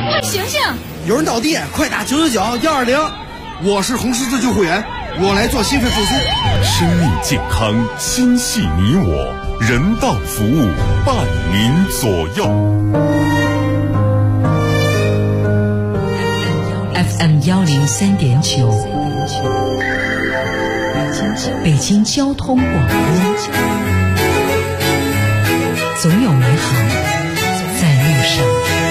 快醒醒！ 有人倒地，快打999-120。我是红十字救护员，我来做心肺复苏。 生命健康，心系你我，人道服务伴您左右。 FM 103.9，北京交通广播，总有美好在路上。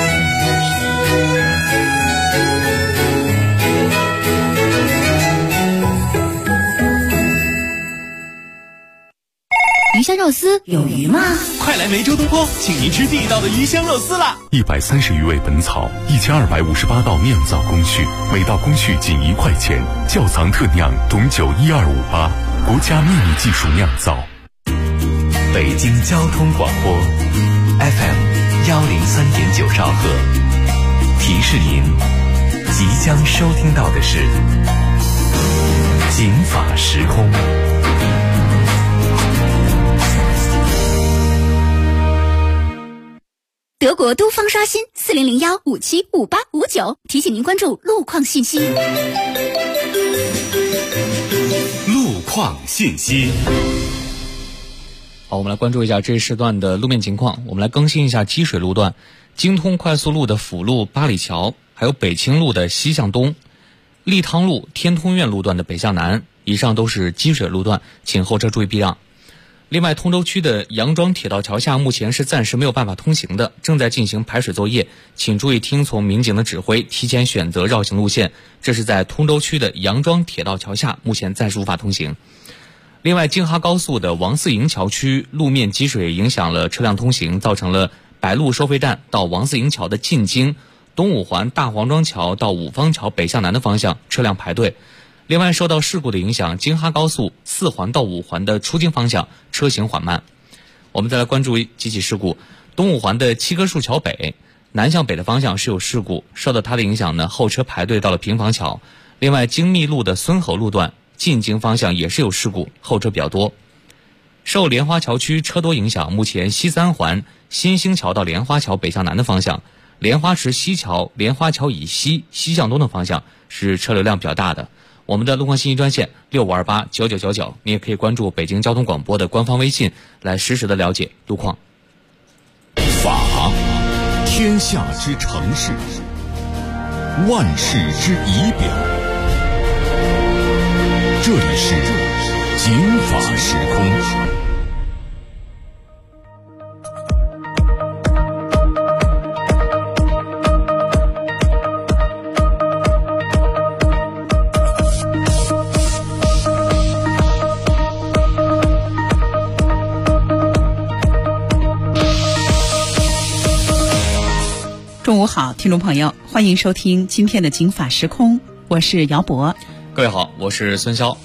鱼香肉丝有鱼吗？ 快来梅州东坡，请您吃地道的鱼香肉丝啦 ！130余味本草，1258道酿造工序，每道工序仅1块钱。窖藏特酿董酒12588，国家秘密技术酿造。 北京交通广播 FM 103.9兆赫，提示您即将收听到的是警法时空。 德国都方刷新4001575859，提醒您关注路况信息。 路况信息。 好，我们来关注一下这一时段的路面情况。我们来更新一下积水路段：京通快速路的辅路八里桥，还有北清路的西向东，立汤路天通苑路段的北向南，以上都是积水路段，请后车注意避让。另外，通州区的杨庄铁道桥下目前是暂时没有办法通行的，正在进行排水作业，请注意听从民警的指挥，提前选择绕行路线。这是在通州区的杨庄铁道桥下，目前暂时无法通行。另外，京哈高速的王四营桥区路面积水影响了车辆通行，造成了白鹿收费站到王四营桥的进京、东五环大黄庄桥到五方桥北向南的方向车辆排队。另外，受到事故的影响，京哈高速4环到5环的出京方向车行缓慢。我们再来关注几起事故。东五环的七棵树桥北南向北的方向是有事故，受到它的影响呢，后车排队到了平房桥。另外，京密路的孙侯路段进京方向也是有事故，后车比较多。受莲花桥区车多影响，目前西3环新兴桥到莲花桥北向南的方向，莲花池西桥莲花桥以西西向东的方向是车流量比较大的。我们的路况信息专线65289999，你也可以关注北京交通广播的官方微信，来实时的了解路况。 法，天下之常事，万事之仪表。这里是警法时空。 中午好，听众朋友，欢迎收听今天的警法时空，我是姚博。 各位好，我是孙潇。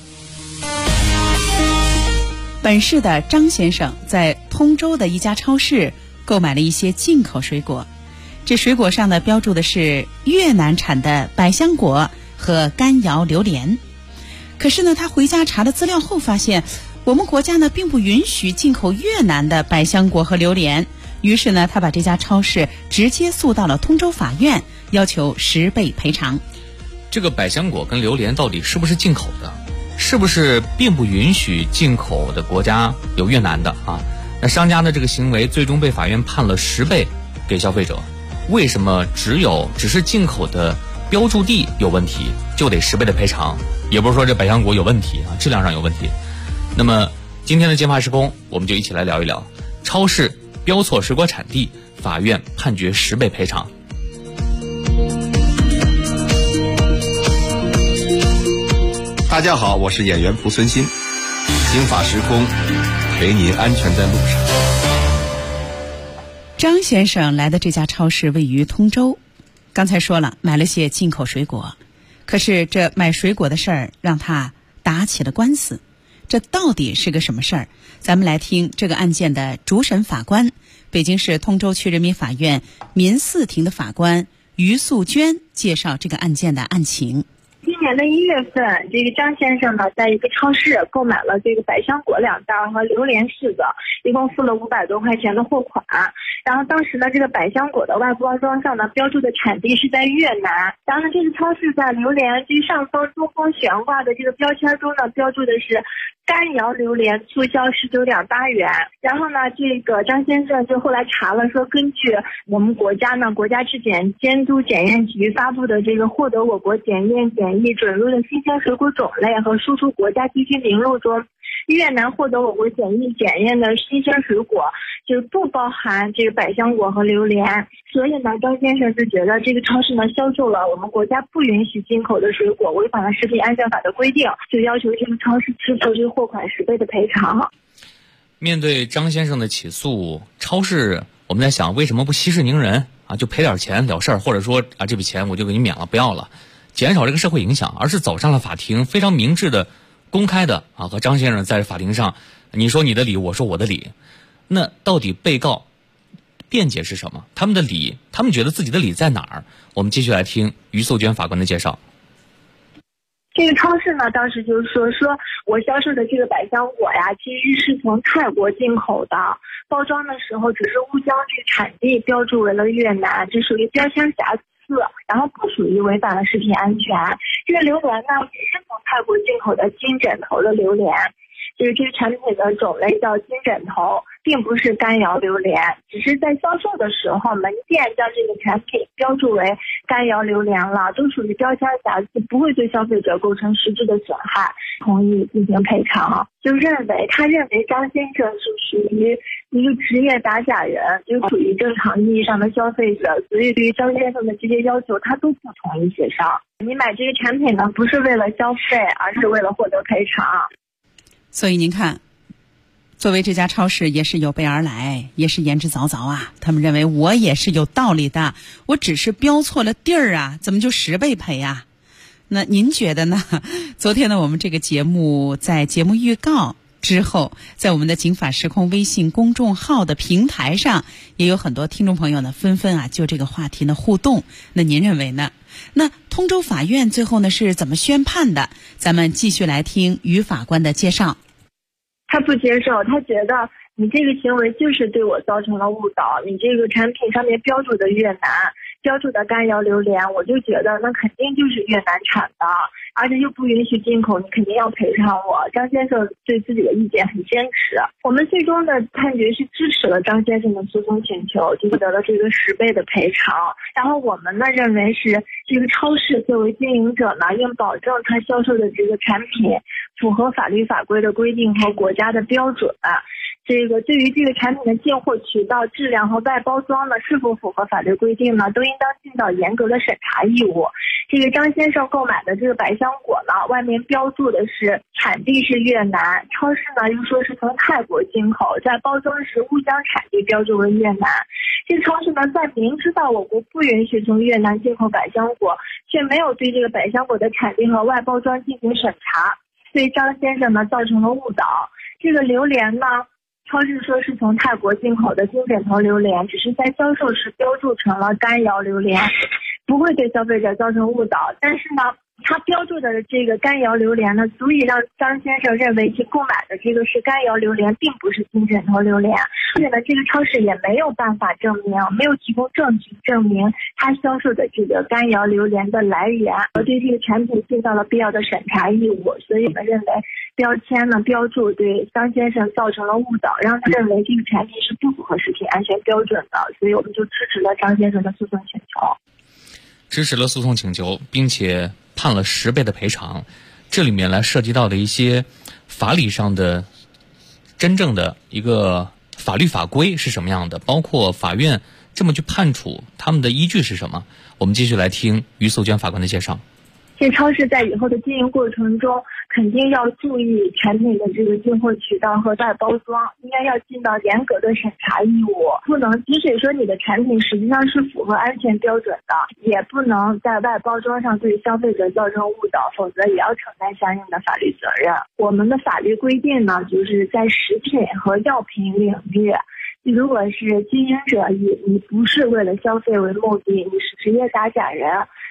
本市的张先生在通州的一家超市购买了一些进口水果，这水果上呢标注的是越南产的百香果和干瑶榴莲。可是呢，他回家查了资料后发现，我们国家呢并不允许进口越南的百香果和榴莲。于是呢，他把这家超市直接诉到了通州法院，要求10倍赔偿。 这个百香果跟榴莲到底是不是进口的？是不是并不允许进口的国家有越南的啊？那商家的这个行为最终被法院判了10倍给消费者。为什么只是进口的标注地有问题就得10倍的赔偿？也不是说这百香果有问题啊，质量上有问题。那么今天的警法时空，我们就一起来聊一聊超市标错水果产地，法院判决10倍赔偿。 大家好，我是演员蒲存昕，警法时空，陪您安全在路上。 张先生来的这家超市位于通州，刚才说了买了些进口水果，可是这买水果的事儿让他打起了官司。这到底是个什么事儿？咱们来听这个案件的主审法官，北京市通州区人民法院民4庭的法官于素娟介绍这个案件的案情。 经今年的1月份，这个张先生呢，在一个超市购买了这个百香果2袋和榴莲4个，一共付了500多块钱的货款。然后当时呢，这个百香果的外包装上呢，标注的产地是在越南。然后呢，这个超市在榴莲这上方中空悬挂的这个标签中呢，标注的是干瑶榴莲促销19.8元。然后呢，这个张先生就后来查了，说根据我们国家质检监督检验局发布的这个获得我国检验检疫准入的新鲜水果种类和输出国家地区名录中，越南获得我国检疫检验的新鲜水果就不包含这个百香果和榴莲。所以呢，张先生就觉得这个超市呢销售了我们国家不允许进口的水果，违反了食品安全法的规定，就要求这个超市支付这个货款10倍的赔偿。 面对张先生的起诉，超市我们在想，为什么不息事宁人啊，就赔点钱了事儿，或者说啊这笔钱我就给你免了，不要了，减少这个社会影响，而是走上了法庭，非常明智的、公开的啊，和张先生在法庭上，你说你的理，我说我的理。那到底被告辩解是什么？他们的理，他们觉得自己的理在哪儿？我们继续来听于素娟法官的介绍。 这个超市呢，当时就说我销售的这个百香果呀，其实是从泰国进口的，包装的时候只是误将这个产地标注为了越南，这属于标签瑕疵，然后不属于违反了食品安全。这个榴莲呢，也是从泰国进口的金枕头的榴莲，就是这个产品的种类叫金枕头，并不是干瑶榴莲，只是在销售的时候门店将这个产品标注为干瑶榴莲了，都属于标签瑕疵，不会对消费者构成实质的损害，同意进行赔偿。他认为张先生是属于一个职业打假人，就属于正常意义上的消费者，所以对于张先生的这些要求他都不同意协商。你买这个产品呢，不是为了消费，而是为了获得赔偿。 所以您看，作为这家超市也是有备而来，也是言之凿凿啊。他们认为我也是有道理的，我只是标错了地儿啊，怎么就10倍赔啊？那您觉得呢？昨天呢，我们这个节目在节目预告之后，在我们的警法时空微信公众号的平台上，也有很多听众朋友呢纷纷就这个话题呢互动。那您认为呢？那通州法院最后呢是怎么宣判的？咱们继续来听于法官的介绍。 他不接受，他觉得你这个行为就是对我造成了误导，你这个产品上面标注的越南，标注的干瑶榴莲，我就觉得那肯定就是越南产的，而且又不允许进口，你肯定要赔偿我。张先生对自己的意见很坚持，我们最终的判决是支持了张先生的诉讼请求，就得了这个10倍的赔偿。然后我们呢认为是这个超市作为经营者呢，应保证他销售的这个产品符合法律法规的规定和国家的标准。这个对于这个产品的进货渠道、质量和外包装呢，是否符合法律规定呢，都应当尽到严格的审查义务。这个张先生购买的这个百香果呢，外面标注的是产地是越南，超市呢又说是从泰国进口，在包装时误将产地标注为越南。这个超市呢，在明知道我国不允许从越南进口百香果，却没有对这个百香果的产地和外包装进行审查，对张先生呢造成了误导。这个榴莲呢，超市说是从泰国进口的金枕头榴莲，只是在销售时标注成了干瑶榴莲，不会对消费者造成误导。但是呢，他标注的这个干瑶榴莲呢，足以让张先生认为其购买的这个是干瑶榴莲，并不是金枕头榴莲。而且呢，这个超市也没有办法证明，没有提供证据证明他销售的这个干瑶榴莲的来源，而对这个产品尽到了必要的审查义务。所以我们认为标签呢标注对张先生造成了误导，让他认为这个产品是不符合食品安全标准的，所以我们就支持了张先生的诉讼请求。 支持了诉讼请求，并且判了10倍的赔偿。这里面来涉及到的一些法理上的真正的一个法律法规是什么样的，包括法院这么去判处他们的依据是什么。我们继续来听于素娟法官的介绍。 这超市在以后的经营过程中，肯定要注意产品的这个进货渠道和外包装，应该要尽到严格的审查义务，不能即使说你的产品实际上是符合安全标准的，也不能在外包装上对消费者造成误导，否则也要承担相应的法律责任。我们的法律规定呢，就是在食品和药品领域，如果是经营者你不是为了消费为目的，你是职业打假人，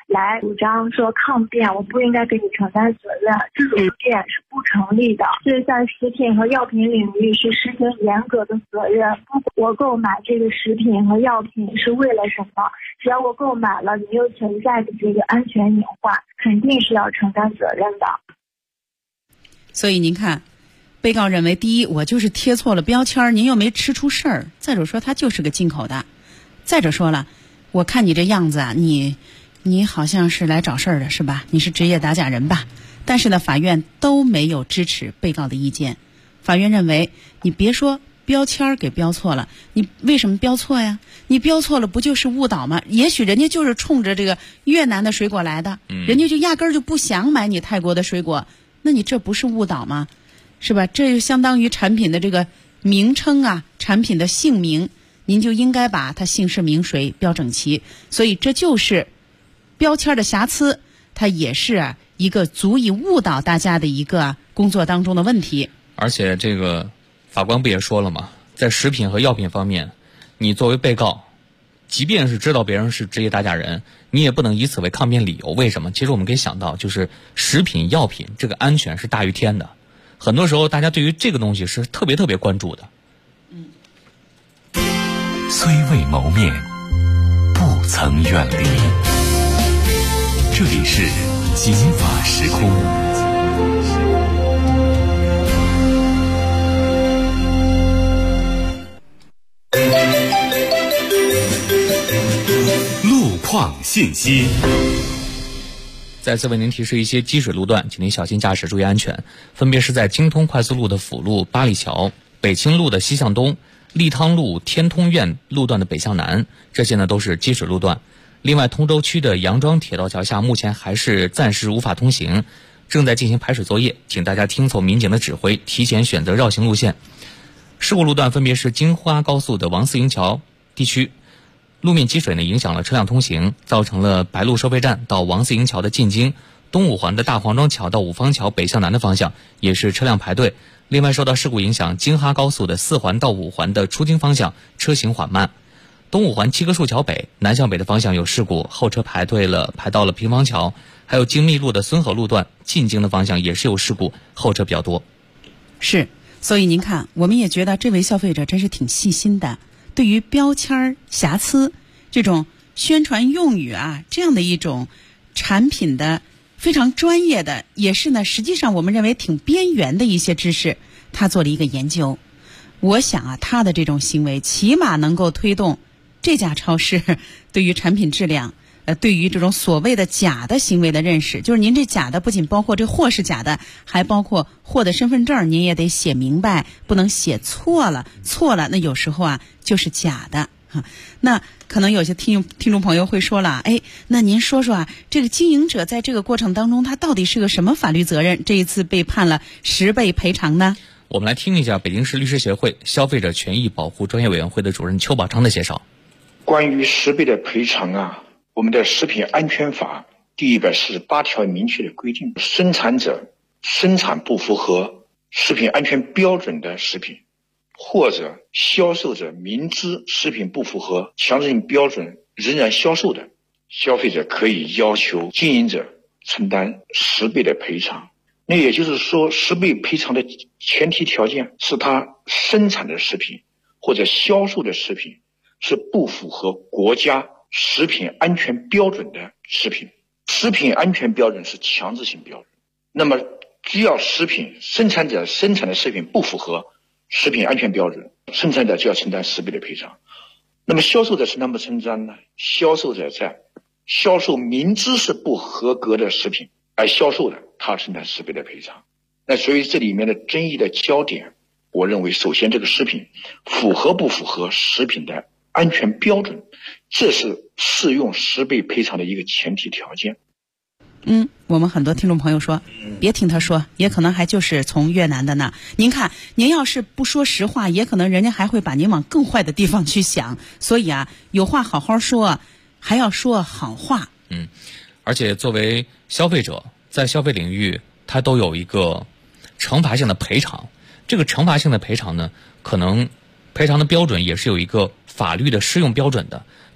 来主张说抗辩，我不应该给你承担责任，这种辩是不成立的。所以在食品和药品领域是实行严格的责任。不管我购买这个食品和药品是为了什么，只要我购买了，你又存在的这个安全隐患，肯定是要承担责任的。 所以您看，被告认为，第一，我就是贴错了标签，您又没吃出事儿；再者说，它就是个进口的；再者说了，我看你这样子啊，你好像是来找事儿的是吧？你是职业打假人吧？但是呢，法院都没有支持被告的意见。法院认为，你别说标签给标错了，你为什么标错呀？你标错了不就是误导吗？也许人家就是冲着这个越南的水果来的，人家就压根儿就不想买你泰国的水果，那你这不是误导吗？是吧？这就相当于产品的这个名称啊，产品的姓名，您就应该把它姓氏名谁标整齐。所以这就是标签的瑕疵，它也是一个足以误导大家的一个工作当中的问题。 而且这个法官不也说了吗？在食品和药品方面，你作为被告，即便是知道别人是职业打假人，你也不能以此为抗辩理由。为什么？其实我们可以想到，就是食品药品这个安全是大于天的，很多时候大家对于这个东西是特别关注的。 虽未谋面，不曾远离。这里是警法时空。路况信息。 再次为您提示一些积水路段，请您小心驾驶，注意安全。分别是在京通快速路的辅路八里桥、北清路的西向东、利汤路天通苑路段的北向南，这些呢都是积水路段。另外，通州区的杨庄铁道桥下目前还是暂时无法通行，正在进行排水作业，请大家听从民警的指挥，提前选择绕行路线。事故路段分别是京花高速的王四营桥地区，路面积水呢影响了车辆通行，造成了白鹿收费站到王四营桥的进京，东五环的大黄庄桥到五方桥北向南的方向也是车辆排队。另外，受到事故影响，京哈高速的四环到五环的出京方向车行缓慢，东五环七棵树桥北南向北的方向有事故，后车排到了平房桥，还有京密路的孙河路段进京的方向也是有事故，后车比较多。 是，所以您看，我们也觉得这位消费者真是挺细心的，对于标签瑕疵这种宣传用语啊，这样的一种产品的非常专业的，也是呢实际上我们认为挺边缘的一些知识，他做了一个研究。我想啊，他的这种行为起码能够推动这家超市对于产品质量对于这种所谓的假的行为的认识，就是您这假的不仅包括这货是假的，还包括货的身份证您也得写明白，不能写错了那有时候啊就是假的。那可能有些听众朋友会说了，那您说说啊，这个经营者在这个过程当中他到底是个什么法律责任，这一次被判了10倍赔偿呢？ 我们来听一下北京市律师协会消费者权益保护专业委员会的主任邱宝昌的介绍。 关于10倍的赔偿啊，我们的食品安全法第148条明确的规定，生产者生产不符合食品安全标准的食品，或者销售者明知食品不符合强制性标准仍然销售的，消费者可以要求经营者承担10倍的赔偿。那也就是说，10倍赔偿的前提条件是他生产的食品或者销售的食品是不符合国家食品安全标准的食品。食品安全标准是强制性标准，那么只要食品生产者生产的食品不符合食品安全标准，生产者就要承担10倍的赔偿。那么销售者承担不承担呢？销售者在销售明知是不合格的食品而销售的，他承担10倍的赔偿。那所以这里面的争议的焦点，我认为首先这个食品符合不符合食品的安全标准，这是适用10倍赔偿的一个前提条件。 我们很多听众朋友说，别听他说，也可能还就是从越南的呢。您看，您要是不说实话，也可能人家还会把您往更坏的地方去想。所以啊，有话好好说，还要说好话。 而且作为消费者，在消费领域，它都有一个惩罚性的赔偿。这个惩罚性的赔偿呢，可能赔偿的标准也是有一个法律的适用标准的。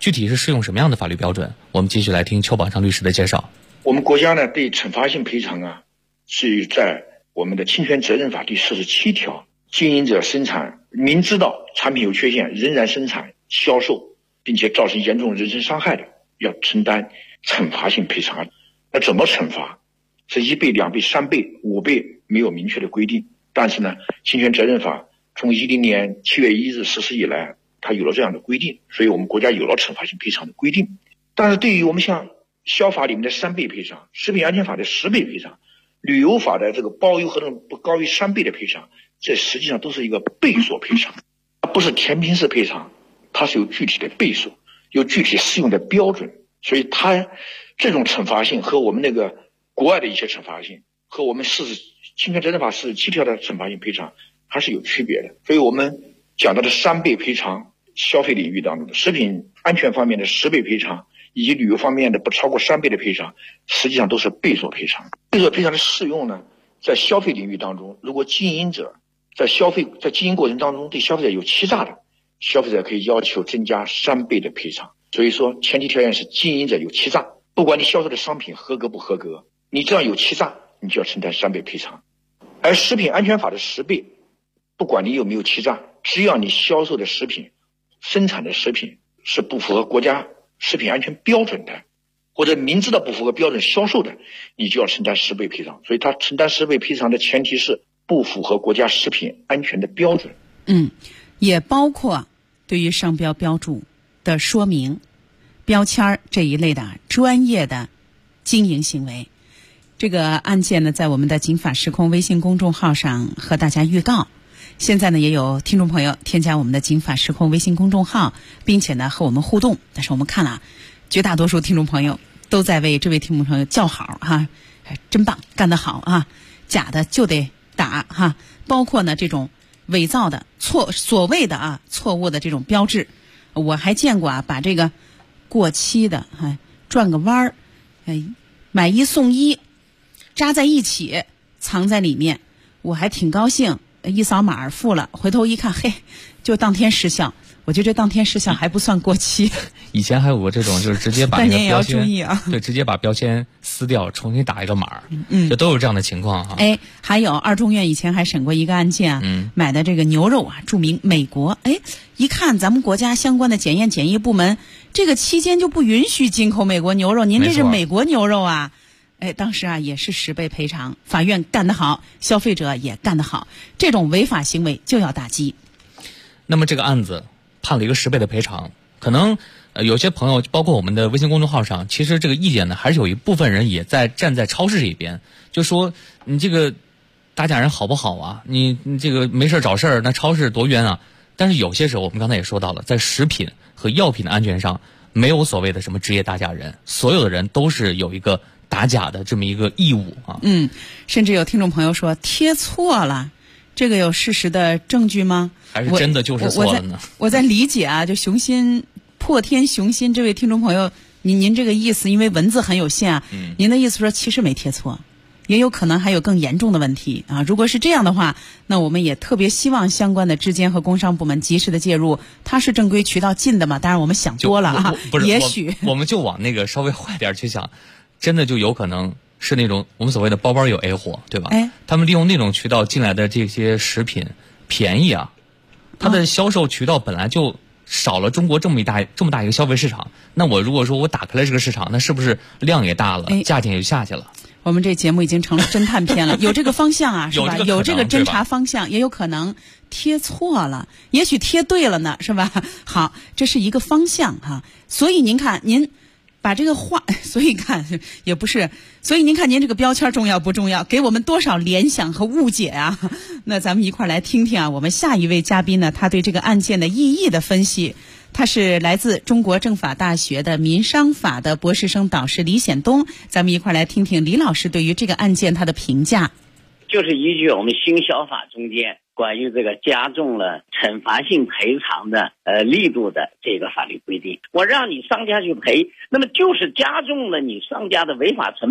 具体是适用什么样的法律标准？我们继续来听邱宝昌律师的介绍。 我们国家呢对惩罚性赔偿啊，是在我们的侵权责任法第47条，经营者生产明知道产品有缺陷仍然生产销售，并且造成严重人身伤害的，要承担惩罚性赔偿。那怎么惩罚？是1倍、2倍、3倍、5倍，没有明确的规定。但是呢，侵权责任法从2010年7月1日实施以来，它有了这样的规定，所以我们国家有了惩罚性赔偿的规定。但是对于我们像消法里面的3倍赔偿、食品安全法的10倍赔偿、旅游法的这个包邮合同不高于3倍的赔偿，这实际上都是一个倍数赔偿，它不是填平式赔偿，它是有具体的倍数，有具体适用的标准。所以它这种惩罚性和我们那个国外的一些惩罚性，和我们侵权责任法47条的惩罚性赔偿还是有区别的。所以我们讲到的3倍赔偿，消费领域当中的食品安全方面的10倍赔偿，以及旅游方面的不超过3倍的赔偿，实际上都是倍数赔偿。倍数赔偿的适用呢，在消费领域当中，如果经营者在经营过程当中对消费者有欺诈的，消费者可以要求增加3倍的赔偿。所以说前提条件是经营者有欺诈，不管你销售的商品合格不合格，你只要有欺诈，你就要承担3倍赔偿。而食品安全法的10倍，不管你有没有欺诈，只要你销售的食品、生产的食品是不符合国家食品安全标准的，或者明知道不符合标准销售的，你就要承担10倍赔偿。所以他承担10倍赔偿的前提是不符合国家食品安全的标准。 也包括对于商标标注的说明、标签这一类的专业的经营行为。这个案件呢，在我们的警法时空微信公众号上和大家预告。现在呢，也有听众朋友添加我们的警法时空微信公众号，并且呢和我们互动。但是我们看了，绝大多数听众朋友都在为这位听众朋友叫好哈，真棒，干得好啊！假的就得打哈，包括呢这种伪造的所谓的错误的这种标志，我还见过把这个过期的转个弯儿，买1送1，扎在一起藏在里面，我还挺高兴，一扫码付了，回头一看，嘿，就当天失效。我觉得这当天失效还不算过期。 以前还有过这种，就是直接把那个但您也要标签， 注意啊， 对，直接把标签撕掉，重新打一个码，这都有这样的情况哈。 还有二中院以前还审过一个案件买的这个牛肉注明美国，一看咱们国家相关的检验检疫部门，这个期间就不允许进口美国牛肉，您这是美国牛肉啊。当时也是10倍赔偿，法院干得好，消费者也干得好，这种违法行为就要打击。 那么这个案子判了一个10倍的赔偿，可能有些朋友，包括我们的微信公众号上，其实这个意见呢，还是有一部分人也在站在超市这一边，就说你这个打假人好不好啊？你这个没事找事儿，那超市多冤啊！但是有些时候，我们刚才也说到了，在食品和药品的安全上，没有所谓的什么职业打假人，所有的人都是有一个打假的这么一个义务啊。 甚至有听众朋友说贴错了，这个有事实的证据吗？ 还是真的就是错了呢？ 我在理解就破天雄心这位听众朋友，您这个意思，因为文字很有限您的意思说其实没贴错，也有可能还有更严重的问题如果是这样的话，那我们也特别希望相关的质监和工商部门及时的介入。它是正规渠道进的嘛？当然我们想多了也许我们就往那个稍微坏点去想，真的就有可能是那种我们所谓的包包有 A 货，对吧？他们利用那种渠道进来的这些食品便宜它的销售渠道本来就少了中国这么大一个消费市场，那我如果说我打开了这个市场，那是不是量也大了，价钱也就下去了？ 我们这节目已经成了侦探片了，有这个方向是吧？有这个侦查方向，也有可能贴错了，也许贴对了呢，是吧？好，这是一个方向所以您看，您把这个话，所以看也不是，所以您看您这个标签重要不重要？给我们多少联想和误解那咱们一块来听听我们下一位嘉宾呢，他对这个案件的意义的分析。他是来自中国政法大学的民商法的博士生导师李显东，咱们一块来听听李老师对于这个案件他的评价。 就是依据我们新消法中间关于这个加重了惩罚性赔偿的力度的这个法律规定，我让你商家去赔，那么就是加重了你商家的违法成本。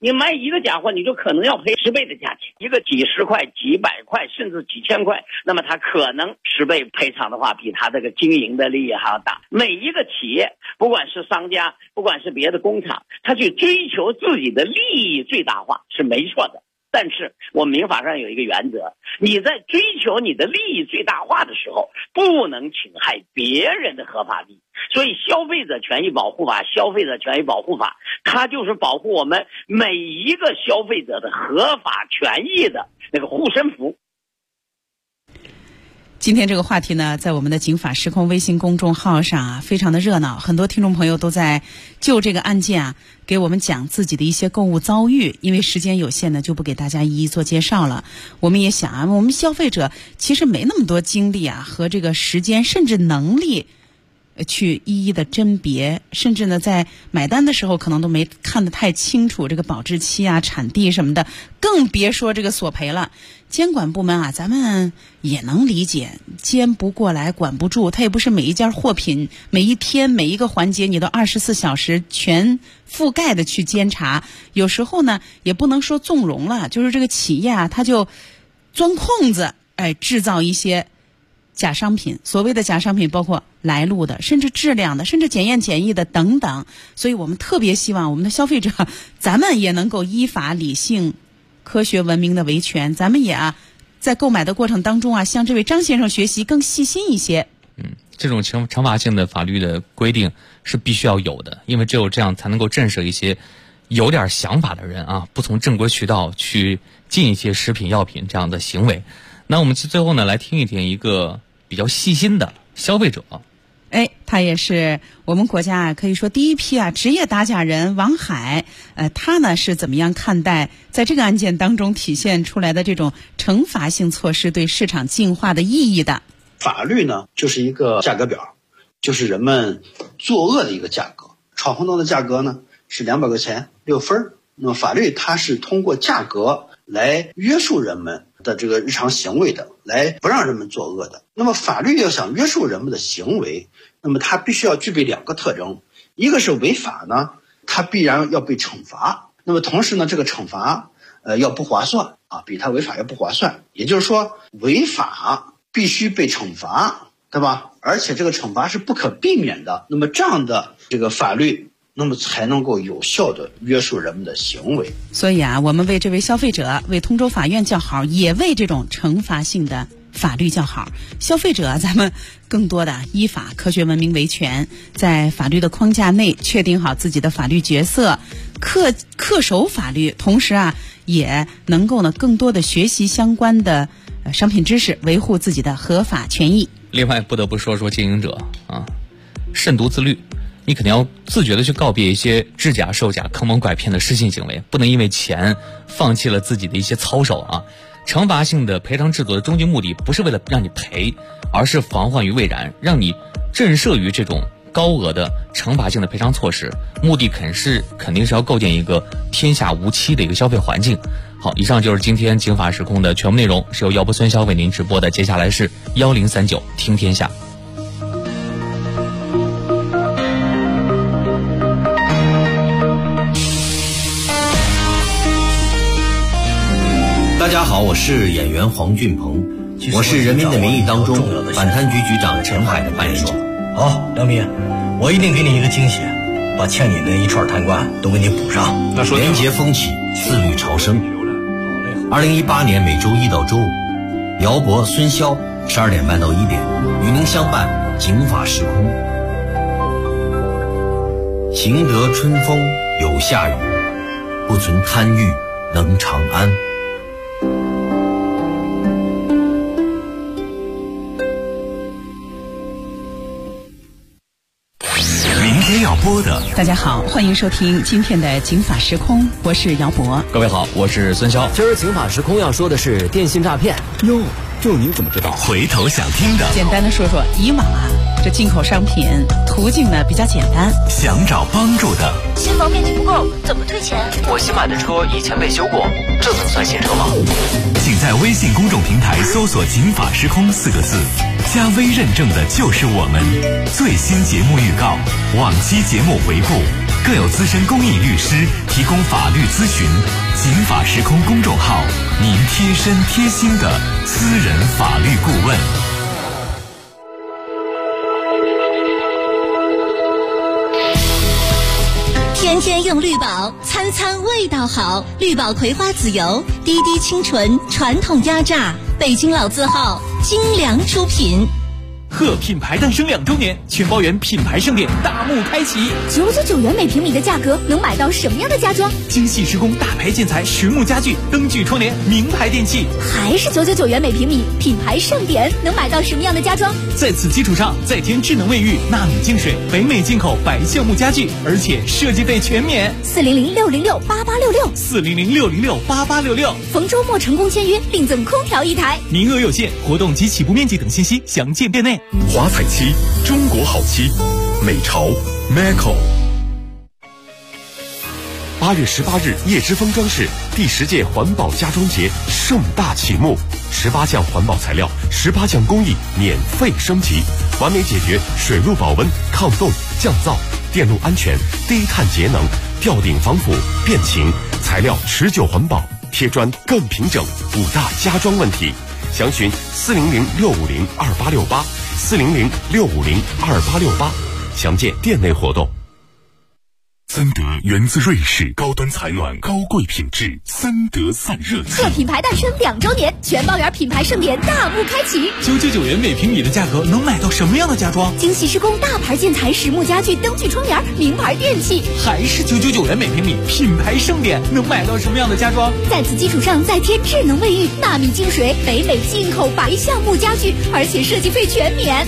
你卖一个假货，你就可能要赔10倍的价钱，一个几十块、几百块，甚至几千块，那么他可能10倍赔偿的话，比他这个经营的利益还要大。每一个企业，不管是商家，不管是别的工厂，他去追求自己的利益最大化是没错的。但是我们民法上有一个原则，你在追求你的利益最大化的时候，不能侵害别人的合法利益。所以消费者权益保护法，它就是保护我们每一个消费者的合法权益的那个护身符。 今天这个话题呢，在我们的警法时空微信公众号上啊，非常的热闹，很多听众朋友都在就这个案件啊，给我们讲自己的一些购物遭遇。因为时间有限呢，就不给大家一一做介绍了。我们也想啊，我们消费者其实没那么多精力啊和这个时间，甚至能力去一一的甄别，甚至呢在买单的时候可能都没看得太清楚这个保质期啊、产地什么的，更别说这个索赔了。监管部门啊，咱们也能理解，监不过来管不住，它也不是每一件货品每一天每一个环节你都24小时全覆盖的去监察。有时候呢也不能说纵容了，就是这个企业啊，它就钻空子，制造一些假商品。所谓的假商品包括来路的，甚至质量的，甚至检验检疫的等等。所以我们特别希望我们的消费者，咱们也能够依法理性科学文明的维权，咱们也在购买的过程当中啊，向这位张先生学习，更细心一些。 这种惩罚性的法律的规定是必须要有的，因为只有这样才能够震慑一些有点想法的人啊，不从正规渠道去进一些食品药品这样的行为。那我们最后呢，来听一听一个比较细心的消费者。 他也是我们国家可以说第一批职业打假人王海，他呢是怎么样看待在这个案件当中体现出来的这种惩罚性措施对市场净化的意义的？ 法律呢就是一个价格表，就是人们作恶的一个价格。闯红灯的价格呢是200块钱6分，那么法律它是通过价格来约束人们的这个日常行为的，来不让人们作恶的。那么法律要想约束人们的行为，那么它必须要具备2个特征，一个是违法呢，它必然要被惩罚，那么同时呢，这个惩罚要不划算比它违法要不划算，也就是说违法必须被惩罚，对吧？而且这个惩罚是不可避免的，那么这样的这个法律，那么才能够有效的约束人们的行为。 所以我们为这位消费者，为通州法院叫好，也为这种惩罚性的法律叫好。消费者咱们更多的依法科学文明维权，在法律的框架内确定好自己的法律角色，恪守法律，同时也能够呢更多的学习相关的商品知识，维护自己的合法权益。 另外不得不说经营者慎独自律，你肯定要自觉的去告别一些制假售假、坑蒙拐骗的失信行为，不能因为钱放弃了自己的一些操守惩罚性的赔偿制度的终极目的不是为了让你赔，而是防患于未然，让你震慑于这种高额的惩罚性的赔偿措施，目的肯定是要构建一个天下无欺的一个消费环境。好，以上就是今天警法时空的全部内容，是由姚博孙骁为您直播的。接下来是1039听天下。 大家好，我是演员黄俊鹏，我是《人民的名义》当中反贪局局长陈海的扮演者。 好，梁明，我一定给你一个惊喜，把欠你的一串贪官都给你补上。 廉洁风气，自律朝生。2018年每周一到周五，姚博、孙骁12点半到1点与您相伴警法时空。行得春风有夏雨，不存贪欲能长安。 要播的。 大家好，欢迎收听今天的警法时空，我是姚博。 各位好，我是孙骁。 今儿警法时空要说的是电信诈骗。 哟，这您怎么知道？回头想听的， 简单的说说，以往这进口商品途径呢比较简单， 想找帮助的。 新房面积不够，怎么退钱？ 我新买的车以前被修过，这能算新车吗？ 请在微信公众平台搜索警法时空4个字，加微认证的就是我们。最新节目预告，往期节目回顾， 更有资深公益律师提供法律咨询。警法时空公众号，您贴身贴心的私人法律顾问。 天天用绿宝，餐餐味道好。绿宝葵花籽油，滴滴清纯，传统压榨，北京老字号，精良出品。 贺品牌诞生2周年，全包园品牌盛典大幕开启 ，999元每平米的价格能买到什么样的家装？ 精细施工、大牌建材、实木家具、灯具窗帘、名牌电器， 还是999元每平米，品牌盛典能买到什么样的家装？ 在此基础上再添智能卫浴、纳米净水、北美进口白橡木家具，而且设计费全免。 400-606-8866，400-606-8866，逢周末成功签约，另赠空调1台， 名额有限，活动及起步面积等信息详见店内。 华彩漆，中国好漆，美潮 Maco。8月18日，叶之峰装饰第10届环保家装节盛大启幕，18项环保材料，18项工艺免费升级，完美解决水路保温、抗冻、降噪、电路安全、低碳节能、吊顶防腐、变形，材料持久环保，贴砖更平整，5大家装问题。详询400-650-2868，400-650-2868，详见店内活动。 森德源自瑞士，高端采暖，高贵品质，森德散热器。 贺品牌诞生2周年，全包园品牌盛典大幕开启 ，999元每平米的价格能买到什么样的家装？ 精细施工、大牌建材、实木家具、灯具窗帘、名牌电器， 还是999元每平米，品牌盛典能买到什么样的家装？ 在此基础上再添智能卫浴、纳米净水、北美进口白橡木家具，而且设计费全免。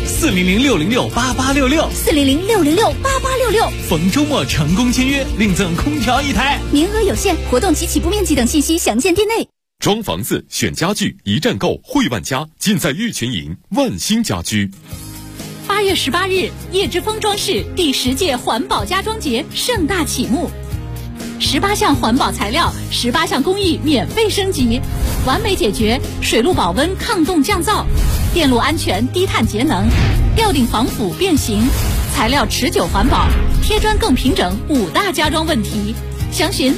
400-606-8866，400-606-8866，逢周末成功签约，另赠空调1台， 名额有限，活动及起步面积等信息详见店内。 装房子选家具，一站购汇万家，尽在玉泉营万兴家居。 8月18日，叶之峰装饰第10届环保家装节盛大启幕，18项环保材料，18项工艺免费升级，完美解决水路保温、抗冻降噪、电路安全、低碳节能、吊顶防腐变形，材料持久环保，贴砖更平整，5大家装问题。详询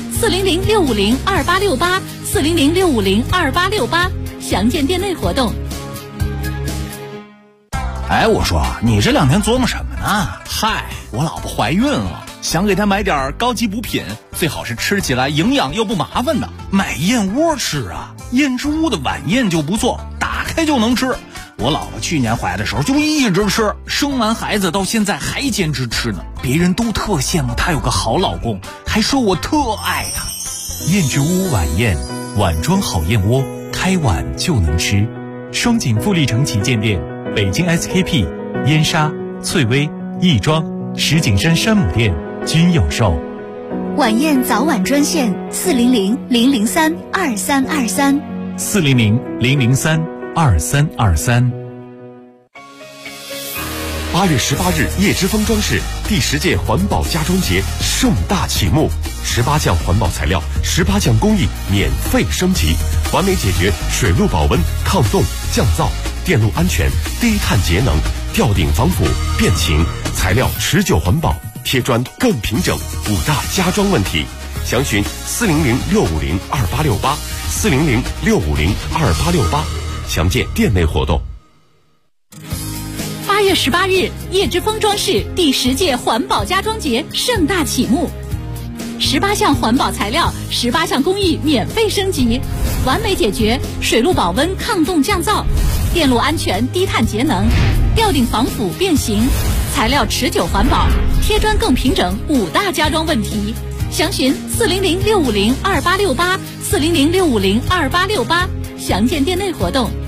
400-650-2868，400-650-2868，详见店内活动。 哎，我说你这2天琢磨什么呢？嗨，我老婆怀孕了，想给她买点高级补品，最好是吃起来营养又不麻烦的。买燕窝吃啊，燕之屋的晚宴就不错，打开就能吃。我老婆去年怀的时候就一直吃，生完孩子到现在还坚持吃呢。别人都特羡慕她有个好老公，还说我特爱她。 燕之屋晚宴，碗装好燕窝，开碗就能吃。双井富力城旗舰店，北京 SKP、燕莎、翠微、亦庄、石景山山姆店均有售。 晚宴早晚专线400-003-2323， 400-003-2323。 8月18日，叶之峰装饰第10届环保家装节盛大启幕，18项环保材料，18项工艺免费升级，完美解决水路保温、抗冻、降噪、电路安全、低碳节能、吊顶防腐、变形，材料持久环保，贴砖更平整，5大家装问题。详询400-650-2868，400-650-2868，详见店内活动。 8月18日，叶之峰装饰第10届环保家装节盛大启幕，18项环保材料，18项工艺免费升级，完美解决水路保温、抗冻降噪、电路安全、低碳节能、吊顶防腐变形，材料持久环保，贴砖更平整，5大家装问题。详询400-650-2868，400-650-2868，详见店内活动。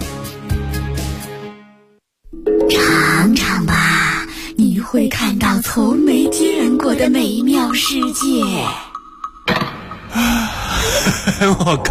尝尝吧，你会看到从没见过的美妙世界。 我